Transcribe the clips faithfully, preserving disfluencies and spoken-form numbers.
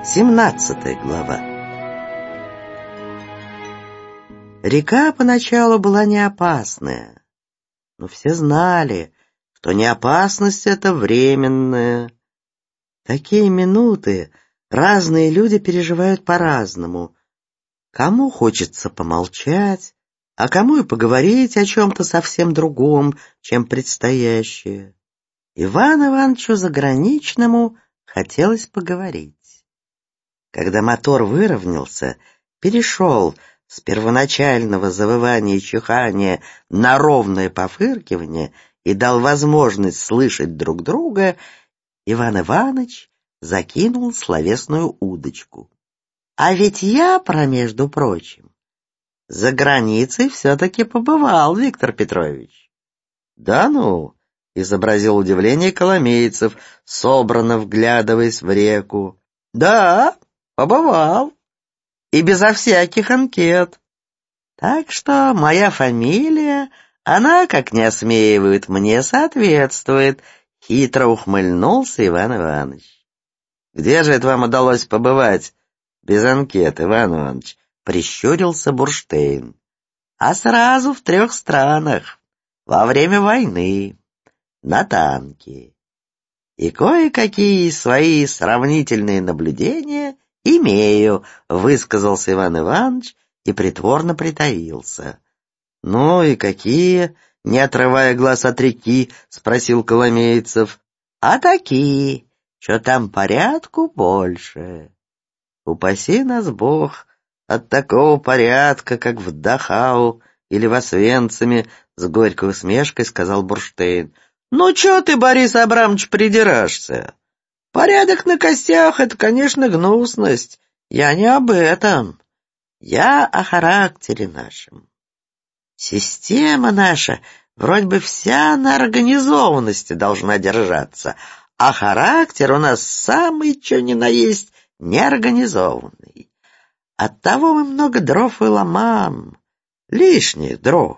Семнадцатая глава. Река поначалу была не опасная, но все знали, что неопасность эта временная. Такие минуты разные люди переживают по-разному. Кому хочется помолчать, а кому и поговорить о чем-то совсем другом, чем предстоящее. Ивану Ивановичу Заграничному хотелось поговорить. Когда мотор выровнялся, перешел с первоначального завывания и чихания на ровное пофыркивание и дал возможность слышать друг друга, Иван Иваныч закинул словесную удочку. А ведь я, промежду прочим, за границей все-таки побывал, Виктор Петрович. Да ну, изобразил удивление Коломейцев, собранно вглядываясь в реку. Да, побывал. И безо всяких анкет. Так что моя фамилия, она, как не осмеивают, мне соответствует. Хитро ухмыльнулся Иван Иванович. Где же это вам удалось побывать без анкет, Иван Иванович? Прищурился Бурштейн. А сразу в трех странах. Во время войны. На танке. И кое-какие свои сравнительные наблюдения имею, высказался Иван Иванович и притворно притаился. Ну и какие? Не отрывая глаз от реки, спросил Коломейцев. А такие, что там порядку больше. Упаси нас Бог от такого порядка, как в Дахау или в Освенциме, с горькой усмешкой сказал Бурштейн. Ну чё ты, Борис Абрамович, придираешься? Порядок на костях — это, конечно, гнусность. Я не об этом. Я о характере нашем. Система наша вроде бы вся на организованности должна держаться, а характер у нас самый чё ни на есть неорганизованный. Оттого мы много дров и ломам, лишних дров.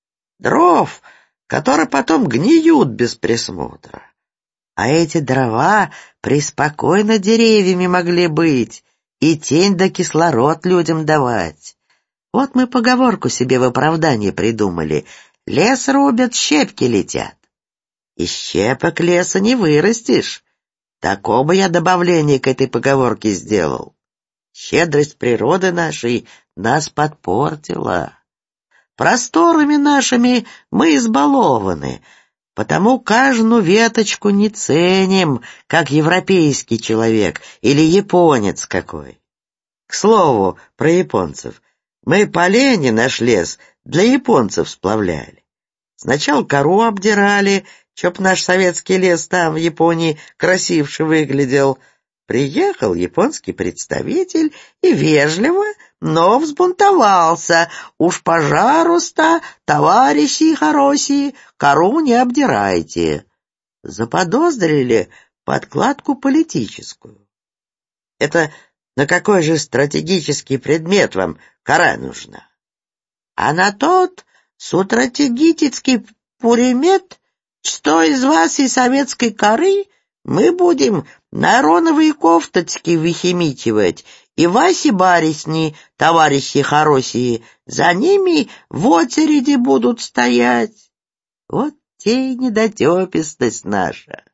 Дров, которые потом гниют без присмотра. А эти дрова преспокойно деревьями могли быть, и тень да кислород людям давать. Вот мы поговорку себе в оправдание придумали. Лес рубят, щепки летят. Из щепок леса не вырастешь. Такого бы я добавление к этой поговорке сделал. Щедрость природы нашей нас подпортила. Просторами нашими мы избалованы, потому каждую веточку не ценим, как европейский человек или японец какой. К слову, про японцев. Мы поленья наш лес для японцев сплавляли. Сначала кору обдирали, чтоб наш советский лес там в Японии красивше выглядел. Приехал японский представитель и вежливо, но взбунтовался. Уж пожалуйста, товарищи хорошие, кору не обдирайте. Заподозрили подкладку политическую. Это на какой же стратегический предмет вам кора нужна? А на тот стратегический пулемет, что из вас и советской коры мы будем нароновые кофточки выхимичивать, и Васи баресни, товарищи хорошие, за ними в очереди будут стоять. Вот те и недотепистость наша.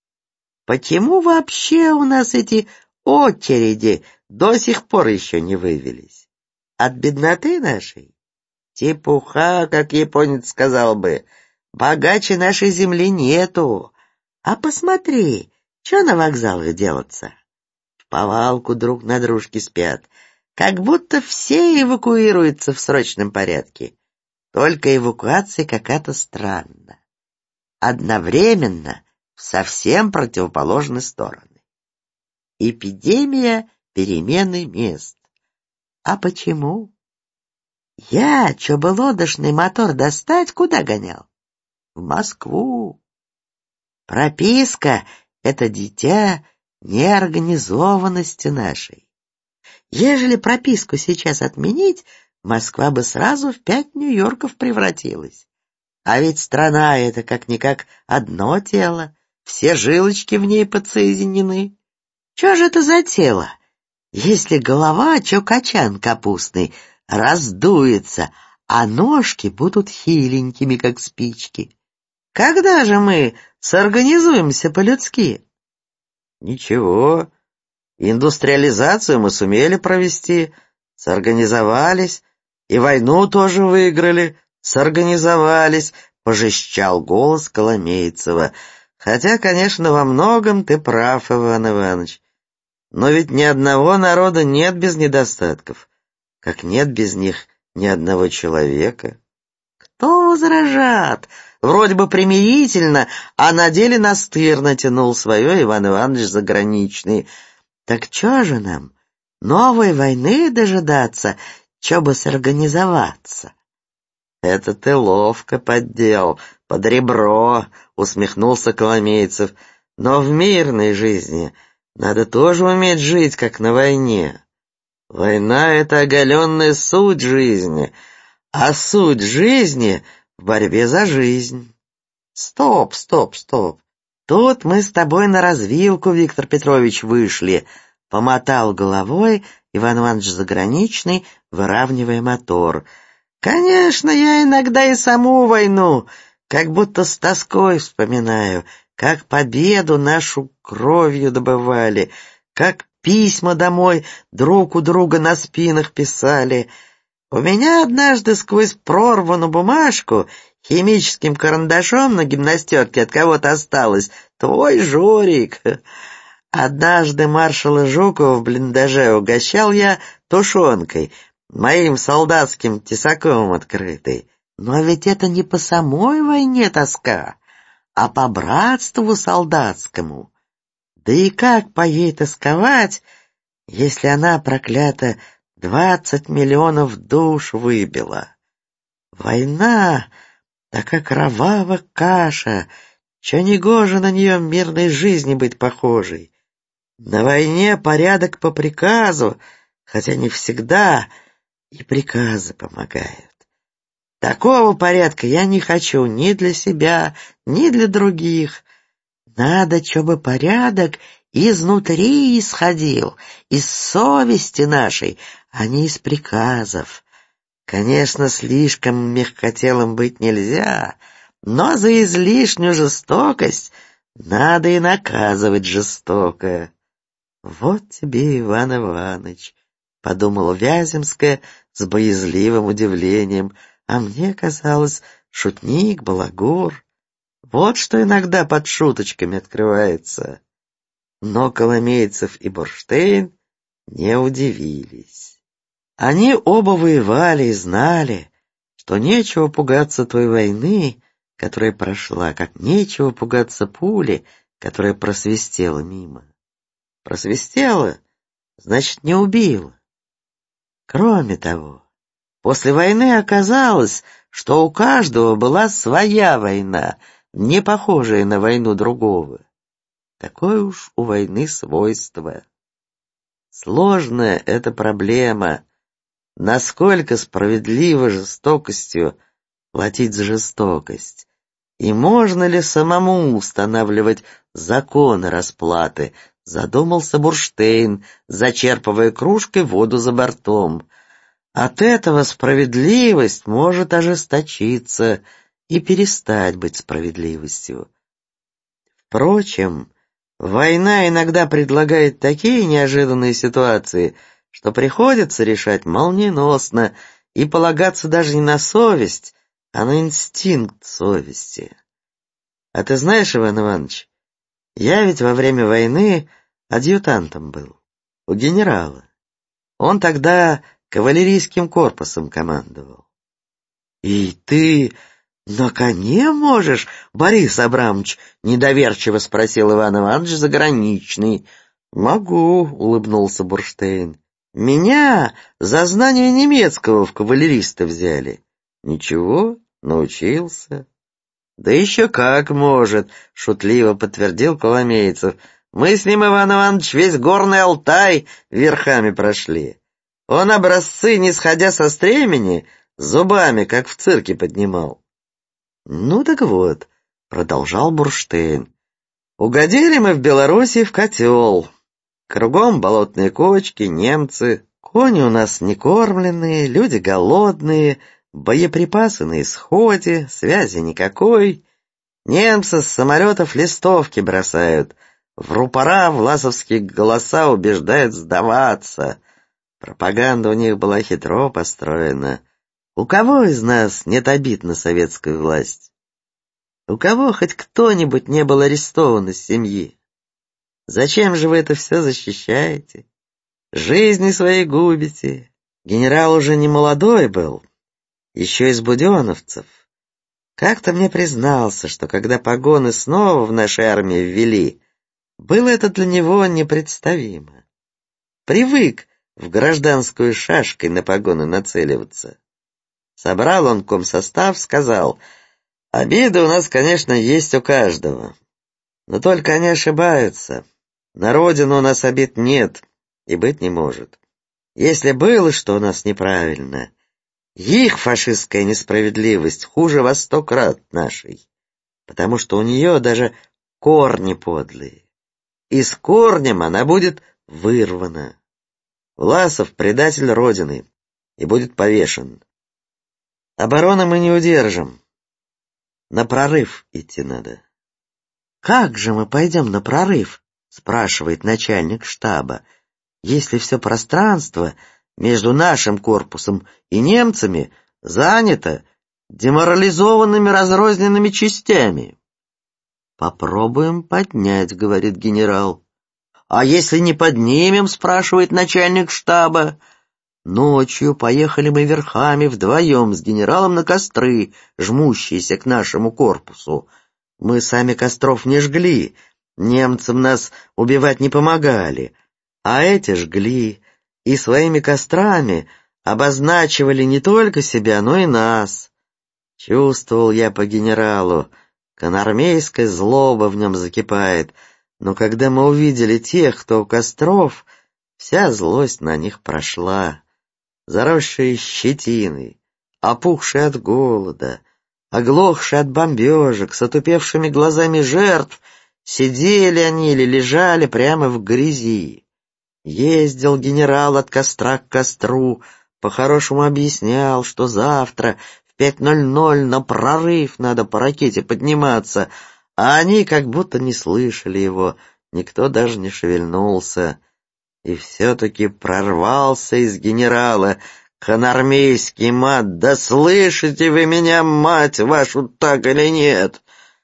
Почему вообще у нас эти очереди до сих пор еще не вывелись? От бедноты нашей? Типуха, как японец сказал бы, богаче нашей земли нету. А посмотри, что на вокзалах делается? В повалку друг на дружке спят, как будто все эвакуируются в срочном порядке. Только эвакуация какая-то странная. Одновременно в совсем противоположные стороны. Эпидемия перемены мест. А почему? Я, чё бы лодочный мотор достать, куда гонял? В Москву. Прописка — это дитя неорганизованности нашей. Ежели прописку сейчас отменить, Москва бы сразу в пять Нью-Йорков превратилась. А ведь страна — это как-никак одно тело, все жилочки в ней подсоединены. Что же это за тело? Если голова, чё качан капустный, раздуется, а ножки будут хиленькими, как спички. Когда же мы соорганизуемся по-людски? Ничего, индустриализацию мы сумели провести, соорганизовались, и войну тоже выиграли, соорганизовались, пожестчал голос Коломейцева. Хотя, конечно, во многом ты прав, Иван Иванович. Но ведь ни одного народа нет без недостатков, как нет без них ни одного человека. Кто возражат? Вроде бы примирительно, а на деле настырно тянул свое Иван Иванович Заграничный. Так чё же нам, новой войны дожидаться, чё бы сорганизоваться? Это ты ловко поддел, под ребро, усмехнулся Коломейцев. Но в мирной жизни надо тоже уметь жить, как на войне. Война — это оголенная суть жизни, а суть жизни в борьбе за жизнь. Стоп, стоп, стоп. Тут мы с тобой на развилку, Виктор Петрович, вышли. Помотал головой Иван Иванович Заграничный, выравнивая мотор. Конечно, я иногда и саму войну, как будто с тоской вспоминаю, как победу нашу кровью добывали, как письма домой друг у друга на спинах писали. У меня однажды сквозь прорванную бумажку химическим карандашом на гимнастерке от кого-то осталось «Твой Жорик». Однажды маршала Жукова в блиндаже угощал я тушенкой, моим солдатским тесаком открытой. Но ведь это не по самой войне тоска, а по братству солдатскому. Да и как по ей тосковать, если она, проклята, двадцать миллионов душ выбила? Война такая кровава каша, чё негоже на нее мирной жизни быть похожей. На войне порядок по приказу, хотя не всегда и приказы помогают. Такого порядка я не хочу ни для себя, ни для других. Надо, чтобы порядок изнутри исходил, из совести нашей, а не из приказов. Конечно, слишком мягкотелым быть нельзя, но за излишнюю жестокость надо и наказывать жестоко. Вот тебе, Иван Иванович, подумала Вяземская с боязливым удивлением, а мне казалось, шутник, балагур. Вот что иногда под шуточками открывается. Но Коломейцев и Бурштейн не удивились. Они оба воевали и знали, что нечего пугаться той войны, которая прошла, как нечего пугаться пули, которая просвистела мимо. Просвистела, значит, не убила. Кроме того, после войны оказалось, что у каждого была своя война, не похожая на войну другого. Такое уж у войны свойство. Сложная эта проблема, насколько справедливо жестокостью платить за жестокость, и можно ли самому устанавливать законы расплаты, задумался Бурштейн, зачерпывая кружкой воду за бортом. От этого справедливость может ожесточиться и перестать быть справедливостью. Впрочем, война иногда предлагает такие неожиданные ситуации, что приходится решать молниеносно и полагаться даже не на совесть, а на инстинкт совести. А ты знаешь, Иван Иванович, я ведь во время войны адъютантом был, у генерала. Он тогда кавалерийским корпусом командовал. И ты на коне можешь, Борис Абрамович? Недоверчиво спросил Иван Иванович Заграничный. Могу, улыбнулся Бурштейн. Меня за знание немецкого в кавалериста взяли. Ничего, научился. Да еще как может, шутливо подтвердил Коломейцев. Мы с ним, Иван Иванович, весь горный Алтай верхами прошли. Он образцы, не сходя со стремени, зубами, как в цирке, поднимал. Ну так вот, продолжал Бурштейн, угодили мы в Белоруссии в котел. Кругом болотные кочки, немцы. Кони у нас не кормленные, люди голодные, боеприпасы на исходе, связи никакой. Немцы с самолетов листовки бросают, в рупора власовские голоса убеждают сдаваться. Пропаганда у них была хитро построена. У кого из нас нет обид на советскую власть? У кого хоть кто-нибудь не был арестован из семьи? Зачем же вы это все защищаете? Жизни свои губите. Генерал уже не молодой был, еще из буденовцев. Как-то мне признался, что когда погоны снова в нашей армии ввели, было это для него непредставимо. Привык в гражданскую шашкой на погоны нацеливаться. Собрал он комсостав, сказал: «Обиды у нас, конечно, есть у каждого. Но только они ошибаются. На родину у нас обид нет и быть не может. Если было что у нас неправильно, их фашистская несправедливость хуже во сто крат нашей, потому что у нее даже корни подлые. И с корнем она будет вырвана. Власов — предатель Родины и будет повешен. Обороны мы не удержим. На прорыв идти надо». «Как же мы пойдем на прорыв?» — спрашивает начальник штаба. «Если все пространство между нашим корпусом и немцами занято деморализованными разрозненными частями». «Попробуем поднять», — говорит генерал. «А если не поднимем?» — спрашивает начальник штаба. «Ночью поехали мы верхами вдвоем с генералом на костры, жмущиеся к нашему корпусу. Мы сами костров не жгли, немцам нас убивать не помогали, а эти жгли и своими кострами обозначивали не только себя, но и нас. Чувствовал я по генералу, конармейская злоба в нем закипает, но когда мы увидели тех, кто у костров, вся злость на них прошла. Заросшие щетиной, опухшие от голода, оглохшие от бомбежек, с отупевшими глазами жертв, сидели они или лежали прямо в грязи. Ездил генерал от костра к костру, по-хорошему объяснял, что завтра в пять ноль ноль на прорыв надо по ракете подниматься, а они как будто не слышали его, никто даже не шевельнулся. И все-таки прорвался из генерала конармейский мат: «Да слышите вы меня, мать вашу, так или нет?»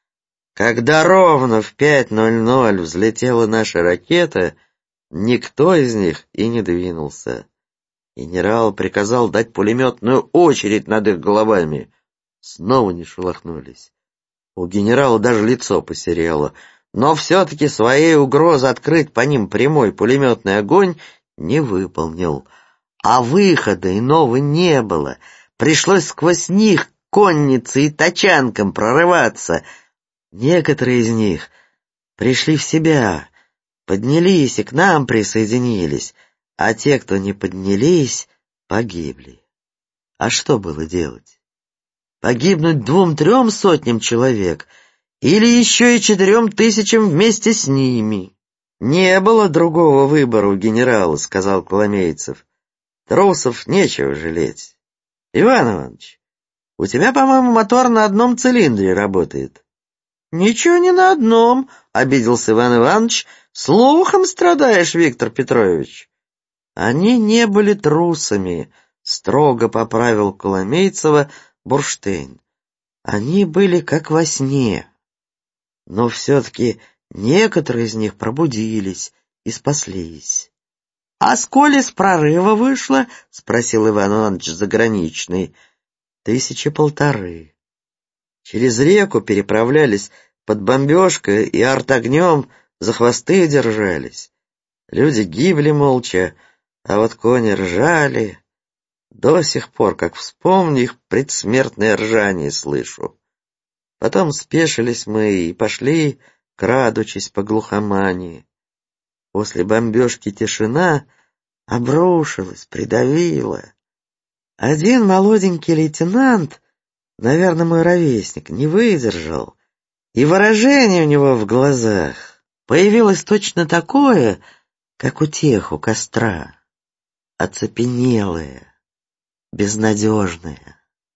Когда ровно в пять ноль ноль взлетела наша ракета, никто из них и не двинулся. Генерал приказал дать пулеметную очередь над их головами. Снова не шелохнулись. У генерала даже лицо посерело, но все-таки своей угрозы открыть по ним прямой пулеметный огонь не выполнил. А выхода иного не было. Пришлось сквозь них коннице и тачанкам прорываться. Некоторые из них пришли в себя, поднялись и к нам присоединились, а те, кто не поднялись, погибли. А что было делать? Погибнуть двум-трем сотням человек или еще и четырем тысячам вместе с ними? «Не было другого выбора у генерала», — сказал Коломейцев. «Трусов нечего жалеть. Иван Иванович, у тебя, по-моему, мотор на одном цилиндре работает». «Ничего не на одном», — обиделся Иван Иванович. «Слухом страдаешь, Виктор Петрович». «Они не были трусами», — строго поправил Коломейцева Бурштейн. «Они были как во сне. Но все-таки некоторые из них пробудились и спаслись». «А сколь из прорыва вышло?» — спросил Иван Иванович Заграничный. «Тысячи полторы. Через реку переправлялись под бомбежкой и артогнем за хвосты держались. Люди гибли молча, а вот кони ржали. До сих пор, как вспомню, их предсмертное ржание слышу. Потом спешились мы и пошли, крадучись по глухомани. После бомбежки тишина обрушилась, придавила. Один молоденький лейтенант, наверное, мой ровесник, не выдержал, и выражение у него в глазах появилось точно такое, как у тех у костра, оцепенелые, безнадежные.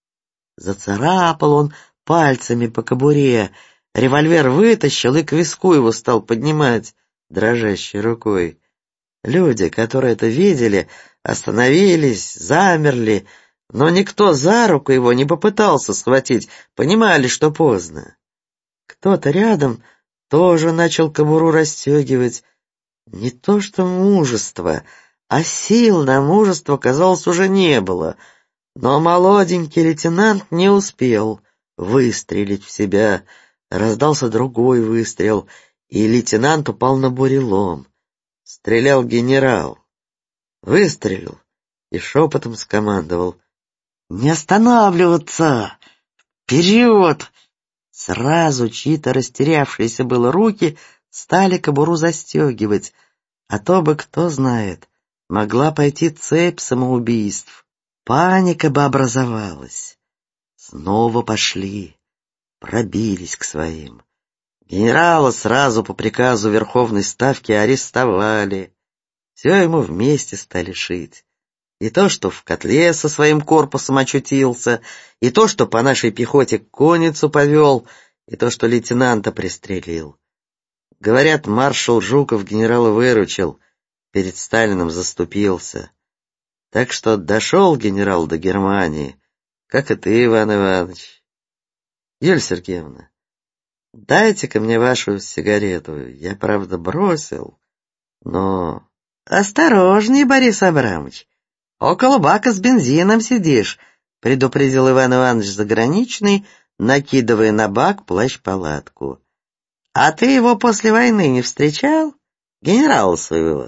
Зацарапал он пальцами по кобуре, револьвер вытащил и к виску его стал поднимать дрожащей рукой. Люди, которые это видели, остановились, замерли, но никто за руку его не попытался схватить, понимали, что поздно. Кто-то рядом тоже начал кобуру расстегивать. Не то что мужество, а сил на мужество, казалось, уже не было. Но молоденький лейтенант не успел выстрелить в себя. Раздался другой выстрел, и лейтенант упал на бурелом. Стрелял генерал. Выстрелил и шепотом скомандовал: «Не останавливаться! Вперед!» Сразу чьи-то растерявшиеся было руки стали кобуру застегивать, а то бы, кто знает, могла пойти цепь самоубийств. Паника бы образовалась. Снова пошли, пробились к своим. Генерала сразу по приказу Верховной Ставки арестовали. Все ему вместе стали шить. И то, что в котле со своим корпусом очутился, и то, что по нашей пехоте конницу повел, и то, что лейтенанта пристрелил. Говорят, маршал Жуков генерала выручил, перед Сталиным заступился. Так что дошел генерал до Германии, как и ты, Иван Иванович. Юлия Сергеевна, дайте-ка мне вашу сигарету. Я, правда, бросил, но... Осторожней, Борис Абрамович. Около бака с бензином сидишь, предупредил Иван Иванович Заграничный, накидывая на бак плащ-палатку. А ты его после войны не встречал? Генерала своего?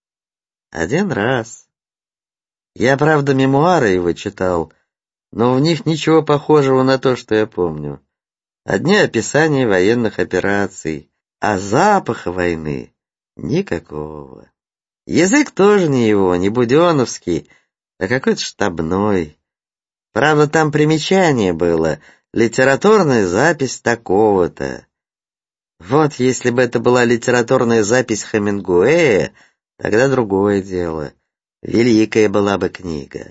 Один раз. Я, правда, мемуары его читал, но в них ничего похожего на то, что я помню. Одни описания военных операций, а запаха войны никакого. Язык тоже не его, не буденовский, а какой-то штабной. Правда, там примечание было, литературная запись такого-то. Вот если бы это была литературная запись Хемингуэя, тогда другое дело. Великая была бы книга.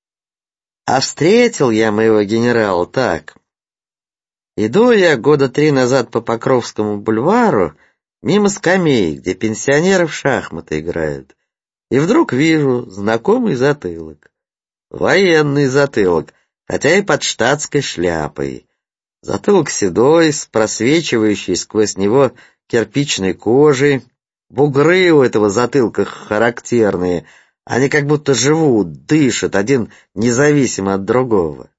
А встретил я моего генерала так. Иду я года три назад по Покровскому бульвару, мимо скамей, где пенсионеры в шахматы играют, и вдруг вижу знакомый затылок. Военный затылок, хотя и под штатской шляпой. Затылок седой, с просвечивающей сквозь него кирпичной кожей. Бугры у этого затылка характерные, они как будто живут, дышат, один независимо от другого.